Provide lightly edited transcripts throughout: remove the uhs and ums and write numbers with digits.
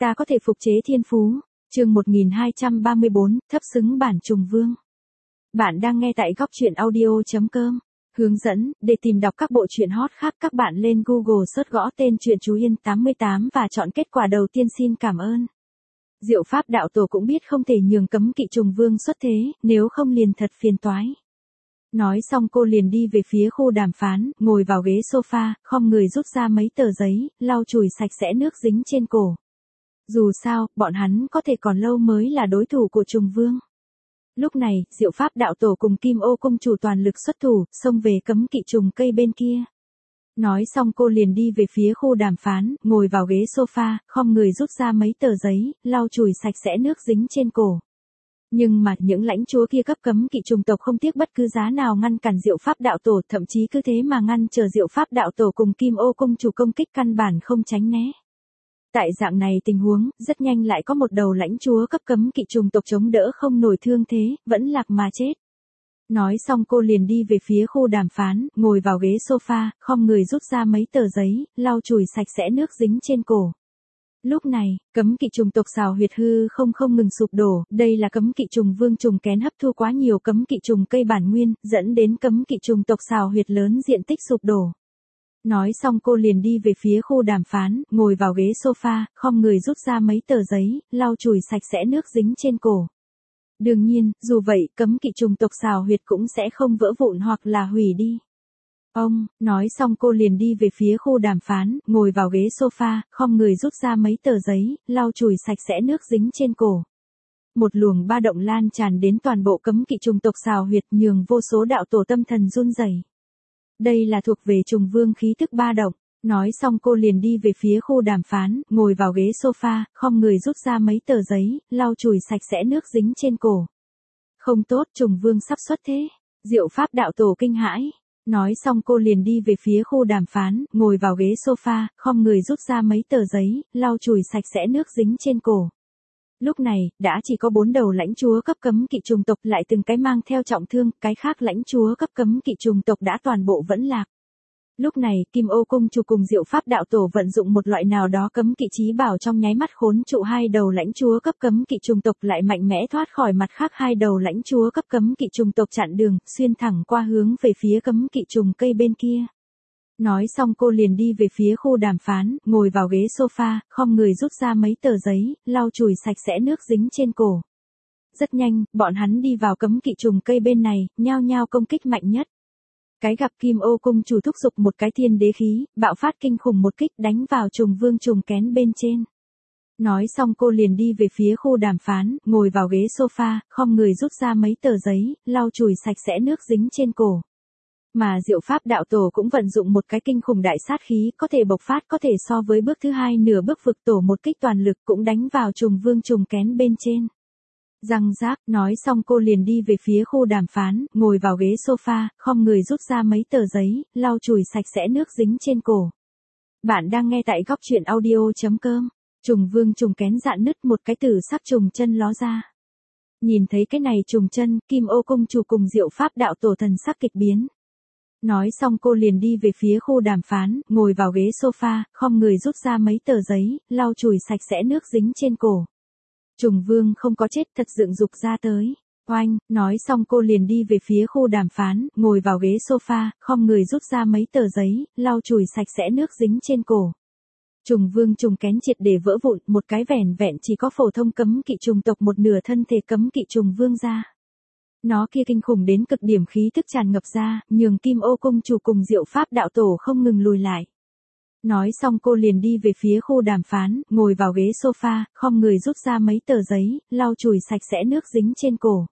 Ta có thể phục chế thiên phú. Chương 1234, thấp xứng bản trùng vương. Bạn đang nghe tại góc truyện audio.com. Hướng dẫn, để tìm đọc các bộ truyện hot khác các bạn lên Google search gõ tên truyện Chú Yên 88 và chọn kết quả đầu tiên. Xin cảm ơn. Diệu Pháp đạo tổ cũng biết không thể nhường cấm kỵ trùng vương xuất thế, nếu không liền thật phiền toái. Nói xong cô liền đi về phía khu đàm phán, ngồi vào ghế sofa, khom người rút ra mấy tờ giấy, lau chùi sạch sẽ nước dính trên cổ. Dù sao, bọn hắn có thể còn lâu mới là đối thủ của trùng vương. Lúc này, Diệu Pháp đạo tổ cùng Kim Ô cung chủ toàn lực xuất thủ, xông về cấm kỵ trùng cây bên kia. Nói xong cô liền đi về phía khu đàm phán, ngồi vào ghế sofa, khom người rút ra mấy tờ giấy, lau chùi sạch sẽ nước dính trên cổ. Nhưng mà những lãnh chúa kia cấp cấm kỵ trùng tộc không tiếc bất cứ giá nào ngăn cản Diệu Pháp đạo tổ, thậm chí cứ thế mà ngăn chờ Diệu Pháp đạo tổ cùng Kim Ô cung chủ công kích, căn bản không tránh né. Tại dạng này tình huống, rất nhanh lại có một đầu lãnh chúa cấp cấm kỵ trùng tộc chống đỡ không nổi thương thế, vẫn lạc mà chết. Nói xong cô liền đi về phía khu đàm phán, ngồi vào ghế sofa, khom người rút ra mấy tờ giấy, lau chùi sạch sẽ nước dính trên cổ. Lúc này, cấm kỵ trùng tộc Xào Huyệt hư không ngừng sụp đổ, đây là cấm kỵ trùng vương trùng kén hấp thu quá nhiều cấm kỵ trùng cây bản nguyên, dẫn đến cấm kỵ trùng tộc Xào Huyệt lớn diện tích sụp đổ. Nói xong cô liền đi về phía khu đàm phán, ngồi vào ghế sofa, khom người rút ra mấy tờ giấy, lau chùi sạch sẽ nước dính trên cổ. Đương nhiên, dù vậy, cấm kỵ trùng tộc Xào Huyệt cũng sẽ không vỡ vụn hoặc là hủy đi. Nói xong cô liền đi về phía khu đàm phán, ngồi vào ghế sofa, khom người rút ra mấy tờ giấy, lau chùi sạch sẽ nước dính trên cổ. Một luồng ba động lan tràn đến toàn bộ cấm kỵ trùng tộc Xào Huyệt, nhường vô số đạo tổ tâm thần run rẩy. Đây là thuộc về trùng vương khí tức ba động. Nói xong cô liền đi về phía khu đàm phán, ngồi vào ghế sofa, khom người rút ra mấy tờ giấy, lau chùi sạch sẽ nước dính trên cổ. Không tốt, trùng vương sắp xuất thế. Diệu Pháp đạo tổ kinh hãi. Nói xong cô liền đi về phía khu đàm phán, ngồi vào ghế sofa, khom người rút ra mấy tờ giấy, lau chùi sạch sẽ nước dính trên cổ. Lúc này, đã chỉ có 4 đầu lãnh chúa cấp cấm kỵ trùng tộc lại từng cái mang theo trọng thương, cái khác lãnh chúa cấp cấm kỵ trùng tộc đã toàn bộ vẫn lạc. Lúc này, Kim Ô cung chủ cùng Diệu Pháp đạo tổ vận dụng một loại nào đó cấm kỵ chí bảo trong nháy mắt khốn trụ 2 đầu lãnh chúa cấp cấm kỵ trùng tộc, lại mạnh mẽ thoát khỏi mặt khác 2 đầu lãnh chúa cấp cấm kỵ trùng tộc chặn đường, xuyên thẳng qua hướng về phía cấm kỵ trùng cây bên kia. Nói xong cô liền đi về phía khu đàm phán, ngồi vào ghế sofa, khom người rút ra mấy tờ giấy, lau chùi sạch sẽ nước dính trên cổ. Rất nhanh, bọn hắn đi vào cấm kỵ trùng cây bên này, nhao nhao công kích mạnh nhất. Cái gặp Kim Ô cung chủ thúc giục một cái thiên đế khí, bạo phát kinh khủng một kích đánh vào trùng vương trùng kén bên trên. Nói xong cô liền đi về phía khu đàm phán, ngồi vào ghế sofa, khom người rút ra mấy tờ giấy, lau chùi sạch sẽ nước dính trên cổ. Mà Diệu Pháp đạo tổ cũng vận dụng một cái kinh khủng đại sát khí, có thể bộc phát, có thể so với bước thứ 2 nửa bước vực tổ một kích toàn lực, cũng đánh vào trùng vương trùng kén bên trên. Răng rác, nói xong cô liền đi về phía khu đàm phán, ngồi vào ghế sofa, khom người rút ra mấy tờ giấy, lau chùi sạch sẽ nước dính trên cổ. Bạn đang nghe tại góc truyện audio.com. Trùng vương trùng kén dạn nứt, một cái tử sắc trùng chân ló ra. Nhìn thấy cái này trùng chân, Kim Ô cung chủ cùng Diệu Pháp đạo tổ thần sắc kịch biến. Nói xong cô liền đi về phía khu đàm phán, ngồi vào ghế sofa, khom người rút ra mấy tờ giấy, lau chùi sạch sẽ nước dính trên cổ. Trùng vương không có chết, thật dựng dục ra tới. Oanh, nói xong cô liền đi về phía khu đàm phán, ngồi vào ghế sofa, khom người rút ra mấy tờ giấy, lau chùi sạch sẽ nước dính trên cổ. Trùng vương trùng kén triệt để vỡ vụn, một cái vẻn vẹn chỉ có phổ thông cấm kỵ trùng tộc một nửa thân thể cấm kỵ trùng vương ra. Nó kia kinh khủng đến cực điểm khí tức tràn ngập ra, nhường Kim Ô cung chủ cùng Diệu Pháp đạo tổ không ngừng lùi lại. Nói xong cô liền đi về phía khu đàm phán, ngồi vào ghế sofa, khom người rút ra mấy tờ giấy, lau chùi sạch sẽ nước dính trên cổ.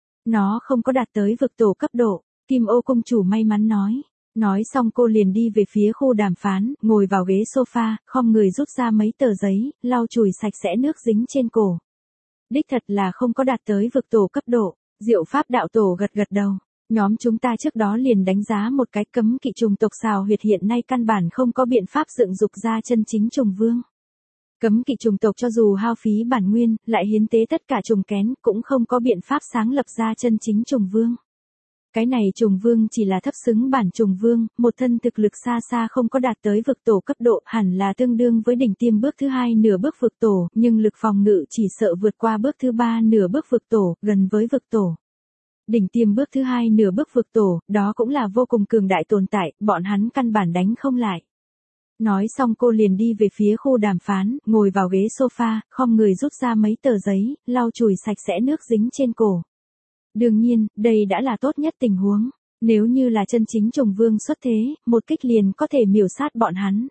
Nó không có đạt tới vực tổ cấp độ, Kim Ô cung chủ may mắn nói. Nói xong cô liền đi về phía khu đàm phán, ngồi vào ghế sofa, khom người rút ra mấy tờ giấy, lau chùi sạch sẽ nước dính trên cổ. Đích thật là không có đạt tới vực tổ cấp độ. Diệu Pháp đạo tổ gật gật đầu. Nhóm chúng ta trước đó liền đánh giá một cái, cấm kỵ trùng tộc Xào Huyệt hiện nay căn bản không có biện pháp dựng dục ra chân chính trùng vương. Cấm kỵ trùng tộc cho dù hao phí bản nguyên, lại hiến tế tất cả trùng kén, cũng không có biện pháp sáng lập ra chân chính trùng vương. Cái này trùng vương chỉ là thấp xứng bản trùng vương, một thân thực lực xa xa không có đạt tới vực tổ cấp độ, hẳn là tương đương với đỉnh tiêm bước thứ hai nửa bước vực tổ, nhưng lực phòng ngự chỉ sợ vượt qua bước thứ ba nửa bước vực tổ, gần với vực tổ. Đỉnh tiêm bước thứ hai nửa bước vực tổ, đó cũng là vô cùng cường đại tồn tại, bọn hắn căn bản đánh không lại. Nói xong cô liền đi về phía khu đàm phán, ngồi vào ghế sofa, khom người rút ra mấy tờ giấy, lau chùi sạch sẽ nước dính trên cổ. Đương nhiên, đây đã là tốt nhất tình huống. Nếu như là chân chính trùng vương xuất thế, một kích liền có thể miểu sát bọn hắn.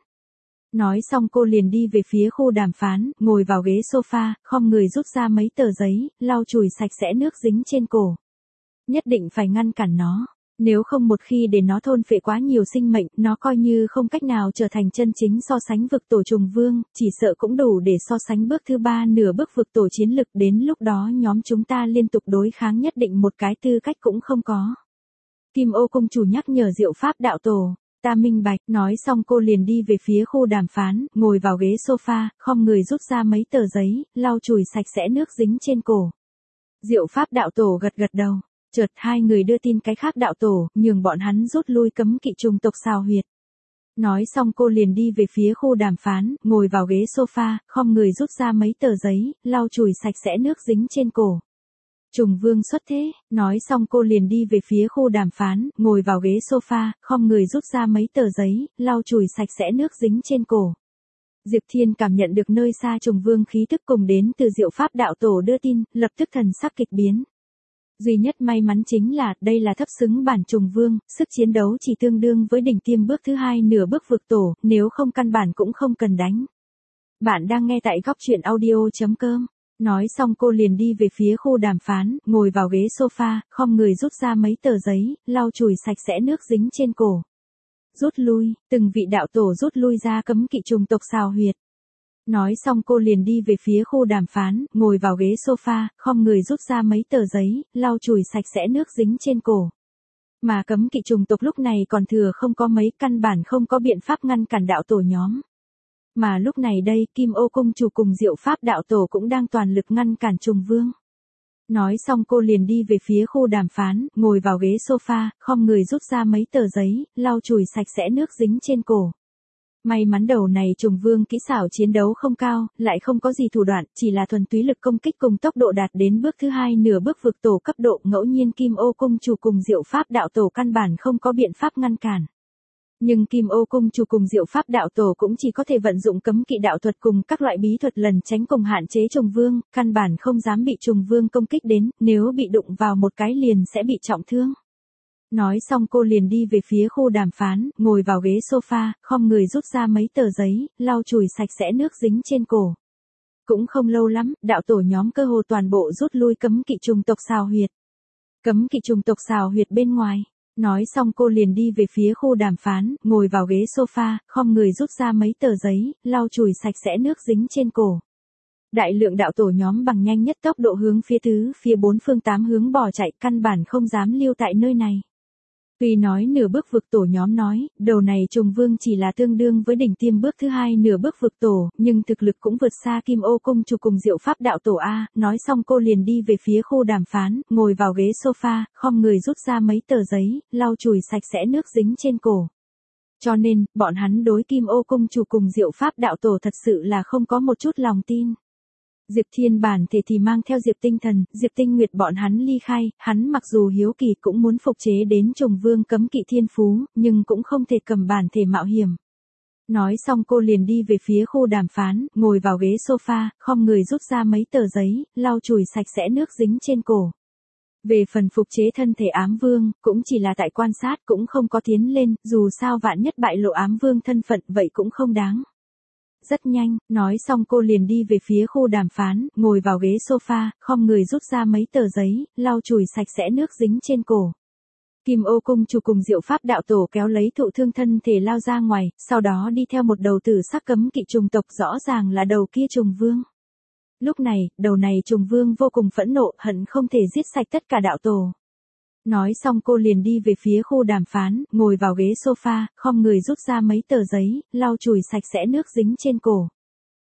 Nói xong cô liền đi về phía khu đàm phán, ngồi vào ghế sofa, khom người rút ra mấy tờ giấy, lau chùi sạch sẽ nước dính trên cổ. Nhất định phải ngăn cản nó. Nếu không một khi để nó thôn phệ quá nhiều sinh mệnh, nó coi như không cách nào trở thành chân chính so sánh vực tổ trùng vương, chỉ sợ cũng đủ để so sánh bước thứ ba nửa bước vực tổ chiến lực, đến lúc đó nhóm chúng ta liên tục đối kháng nhất định một cái tư cách cũng không có. Kim Ô Cung chủ nhắc nhở Diệu Pháp đạo tổ, ta minh bạch, nói xong cô liền đi về phía khu đàm phán, ngồi vào ghế sofa, khom người rút ra mấy tờ giấy, lau chùi sạch sẽ nước dính trên cổ. Diệu Pháp đạo tổ gật gật đầu. Chợt hai người đưa tin cái khác đạo tổ, nhường bọn hắn rút lui cấm kỵ trùng tộc xào huyệt. Nói xong cô liền đi về phía khu đàm phán, ngồi vào ghế sofa, khom người rút ra mấy tờ giấy, lau chùi sạch sẽ nước dính trên cổ. Trùng vương xuất thế, nói xong cô liền đi về phía khu đàm phán, ngồi vào ghế sofa, khom người rút ra mấy tờ giấy, lau chùi sạch sẽ nước dính trên cổ. Diệp Thiên cảm nhận được nơi xa trùng vương khí tức cùng đến từ Diệu Pháp đạo tổ đưa tin, lập tức thần sắc kịch biến. Duy nhất may mắn chính là, đây là thấp xứng bản trùng vương, sức chiến đấu chỉ tương đương với đỉnh tiêm bước thứ hai nửa bước vực tổ, nếu không căn bản cũng không cần đánh. Bạn đang nghe tại góc truyện audio.com. Nói xong cô liền đi về phía khu đàm phán, ngồi vào ghế sofa, khom người rút ra mấy tờ giấy, lau chùi sạch sẽ nước dính trên cổ. Rút lui, từng vị đạo tổ rút lui ra cấm kỵ trùng tộc xào huyệt. Nói xong cô liền đi về phía khu đàm phán, ngồi vào ghế sofa, khom người rút ra mấy tờ giấy, lau chùi sạch sẽ nước dính trên cổ. Mà cấm kỵ trùng tộc lúc này còn thừa không có mấy, căn bản không có biện pháp ngăn cản đạo tổ nhóm. Mà lúc này đây, Kim Ô Cung chủ cùng Diệu Pháp đạo tổ cũng đang toàn lực ngăn cản trùng vương. Nói xong cô liền đi về phía khu đàm phán, ngồi vào ghế sofa, khom người rút ra mấy tờ giấy, lau chùi sạch sẽ nước dính trên cổ. May mắn đầu này trùng vương kỹ xảo chiến đấu không cao, lại không có gì thủ đoạn, chỉ là thuần túy lực công kích cùng tốc độ đạt đến bước thứ hai nửa bước vực tổ cấp độ, ngẫu nhiên Kim Ô Cung chủ cùng Diệu Pháp đạo tổ căn bản không có biện pháp ngăn cản. Nhưng Kim Ô Cung chủ cùng Diệu Pháp đạo tổ cũng chỉ có thể vận dụng cấm kỵ đạo thuật cùng các loại bí thuật lần tránh cùng hạn chế trùng vương, căn bản không dám bị trùng vương công kích đến, nếu bị đụng vào một cái liền sẽ bị trọng thương. Nói xong cô liền đi về phía khu đàm phán, ngồi vào ghế sofa, khom người rút ra mấy tờ giấy, lau chùi sạch sẽ nước dính trên cổ. Cũng không lâu lắm, đạo tổ nhóm cơ hồ toàn bộ rút lui cấm kỵ trùng tộc xào huyệt. Cấm kỵ trùng tộc xào huyệt bên ngoài. Nói xong cô liền đi về phía khu đàm phán, ngồi vào ghế sofa, khom người rút ra mấy tờ giấy, lau chùi sạch sẽ nước dính trên cổ. Đại lượng đạo tổ nhóm bằng nhanh nhất tốc độ hướng phía tứ, phía bốn phương tám hướng bỏ chạy, căn bản không dám lưu tại nơi này. Tuy nói nửa bước vực tổ nhóm nói, đầu này trùng vương chỉ là tương đương với đỉnh tiêm bước thứ hai nửa bước vực tổ, nhưng thực lực cũng vượt xa Kim Ô Cung chủ cùng Diệu Pháp đạo tổ A, nói xong cô liền đi về phía khu đàm phán, ngồi vào ghế sofa, khom người rút ra mấy tờ giấy, lau chùi sạch sẽ nước dính trên cổ. Cho nên, bọn hắn đối Kim Ô Cung chủ cùng Diệu Pháp đạo tổ thật sự là không có một chút lòng tin. Diệp Thiên bản thể thì mang theo Diệp Tinh Thần, Diệp Tinh Nguyệt bọn hắn ly khai, hắn mặc dù hiếu kỳ cũng muốn phục chế đến trùng vương cấm kỵ thiên phú, nhưng cũng không thể cầm bản thể mạo hiểm. Nói xong cô liền đi về phía khu đàm phán, ngồi vào ghế sofa, khom người rút ra mấy tờ giấy, lau chùi sạch sẽ nước dính trên cổ. Về phần phục chế thân thể ám vương, cũng chỉ là tại quan sát cũng không có tiến lên, dù sao vạn nhất bại lộ ám vương thân phận vậy cũng không đáng. Rất nhanh, nói xong cô liền đi về phía khu đàm phán, ngồi vào ghế sofa, khom người rút ra mấy tờ giấy, lau chùi sạch sẽ nước dính trên cổ. Kim Ô Cung chủ cùng Diệu Pháp đạo tổ kéo lấy thụ thương thân thể lao ra ngoài, sau đó đi theo một đầu tử sắc cấm kỵ trùng tộc, rõ ràng là đầu kia trùng vương. Lúc này, đầu này trùng vương vô cùng phẫn nộ, hận không thể giết sạch tất cả đạo tổ. Nói xong cô liền đi về phía khu đàm phán, ngồi vào ghế sofa, khom người rút ra mấy tờ giấy, lau chùi sạch sẽ nước dính trên cổ.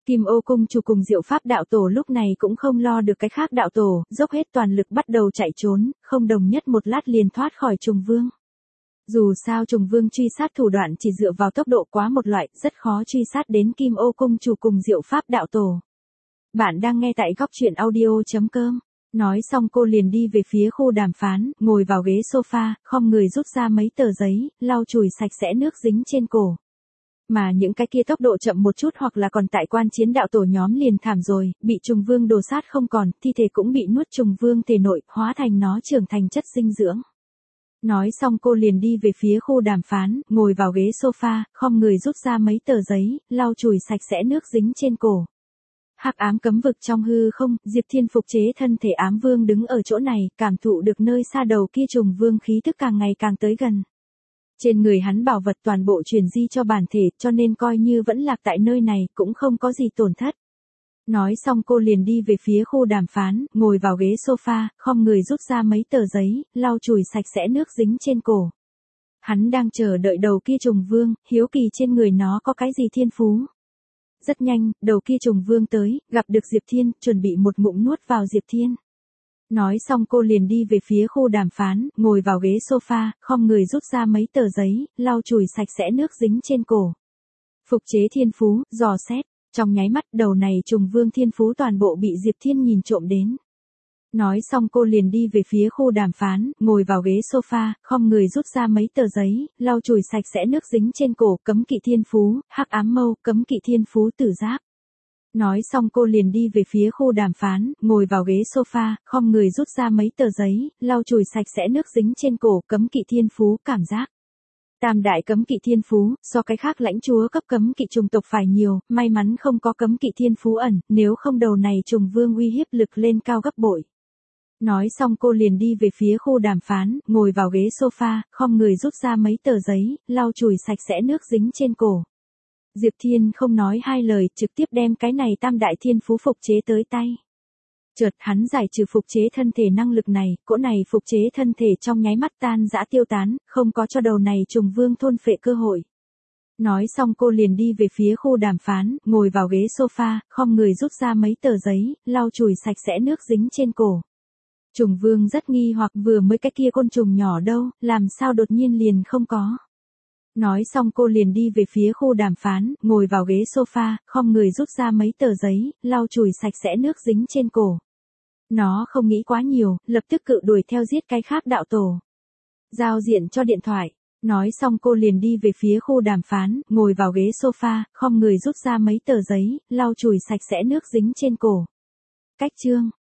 Kim Ô cung chủ cùng Diệu Pháp đạo tổ lúc này cũng không lo được cái khác đạo tổ, dốc hết toàn lực bắt đầu chạy trốn, không đồng nhất một lát liền thoát khỏi trùng vương. Dù sao trùng vương truy sát thủ đoạn chỉ dựa vào tốc độ quá một loại, rất khó truy sát đến Kim Ô cung chủ cùng Diệu Pháp đạo tổ. Bạn đang nghe tại góc truyện audio.com. Nói xong cô liền đi về phía khu đàm phán, ngồi vào ghế sofa, khom người rút ra mấy tờ giấy, lau chùi sạch sẽ nước dính trên cổ. Mà những cái kia tốc độ chậm một chút hoặc là còn tại quan chiến đạo tổ nhóm liền thảm rồi, bị trùng vương đồ sát không còn, thi thể cũng bị nuốt trùng vương thể nội, hóa thành nó trưởng thành chất dinh dưỡng. Nói xong cô liền đi về phía khu đàm phán, ngồi vào ghế sofa, khom người rút ra mấy tờ giấy, lau chùi sạch sẽ nước dính trên cổ. Hắc ám cấm vực trong hư không, Diệp Thiên phục chế thân thể ám vương đứng ở chỗ này, cảm thụ được nơi xa đầu kia trùng vương khí tức càng ngày càng tới gần. Trên người hắn bảo vật toàn bộ truyền di cho bản thể, cho nên coi như vẫn lạc tại nơi này, cũng không có gì tổn thất. Nói xong cô liền đi về phía khu đàm phán, ngồi vào ghế sofa, khom người rút ra mấy tờ giấy, lau chùi sạch sẽ nước dính trên cổ. Hắn đang chờ đợi đầu kia trùng vương, hiếu kỳ trên người nó có cái gì thiên phú. Rất nhanh, đầu kia trùng vương tới, gặp được Diệp Thiên, chuẩn bị một ngụm nuốt vào Diệp Thiên. Nói xong cô liền đi về phía khu đàm phán, ngồi vào ghế sofa, khom người rút ra mấy tờ giấy, lau chùi sạch sẽ nước dính trên cổ. Phục chế thiên phú, dò xét, trong nháy mắt đầu này trùng vương thiên phú toàn bộ bị Diệp Thiên nhìn trộm đến. Nói xong cô liền đi về phía khu đàm phán, ngồi vào ghế sofa, khom người rút ra mấy tờ giấy, lau chùi sạch sẽ nước dính trên cổ, cấm kỵ thiên phú, hắc ám mâu, cấm kỵ thiên phú tử giáp. Nói xong cô liền đi về phía khu đàm phán, ngồi vào ghế sofa, khom người rút ra mấy tờ giấy, lau chùi sạch sẽ nước dính trên cổ, cấm kỵ thiên phú, cảm giác. Tam đại cấm kỵ thiên phú, so cái khác lãnh chúa cấp cấm kỵ trùng tộc phải nhiều, may mắn không có cấm kỵ thiên phú ẩn, nếu không đầu này trùng vương uy hiếp lực lên cao gấp bội. Nói xong cô liền đi về phía khu đàm phán, ngồi vào ghế sofa, khom người rút ra mấy tờ giấy, lau chùi sạch sẽ nước dính trên cổ. Diệp Thiên không nói hai lời, trực tiếp đem cái này tam đại thiên phú phục chế tới tay. Chợt hắn giải trừ phục chế thân thể năng lực này, cỗ này phục chế thân thể trong nháy mắt tan rã tiêu tán, không có cho đầu này trùng vương thôn phệ cơ hội. Nói xong cô liền đi về phía khu đàm phán, ngồi vào ghế sofa, khom người rút ra mấy tờ giấy, lau chùi sạch sẽ nước dính trên cổ. Trùng vương rất nghi hoặc vừa mới cái kia côn trùng nhỏ đâu, làm sao đột nhiên liền không có. Nói xong cô liền đi về phía khu đàm phán, ngồi vào ghế sofa, khom người rút ra mấy tờ giấy, lau chùi sạch sẽ nước dính trên cổ. Nó không nghĩ quá nhiều, lập tức cự đuổi theo giết cái khác đạo tổ. Giao diện cho điện thoại. Nói xong cô liền đi về phía khu đàm phán, ngồi vào ghế sofa, khom người rút ra mấy tờ giấy, lau chùi sạch sẽ nước dính trên cổ. Cách chương.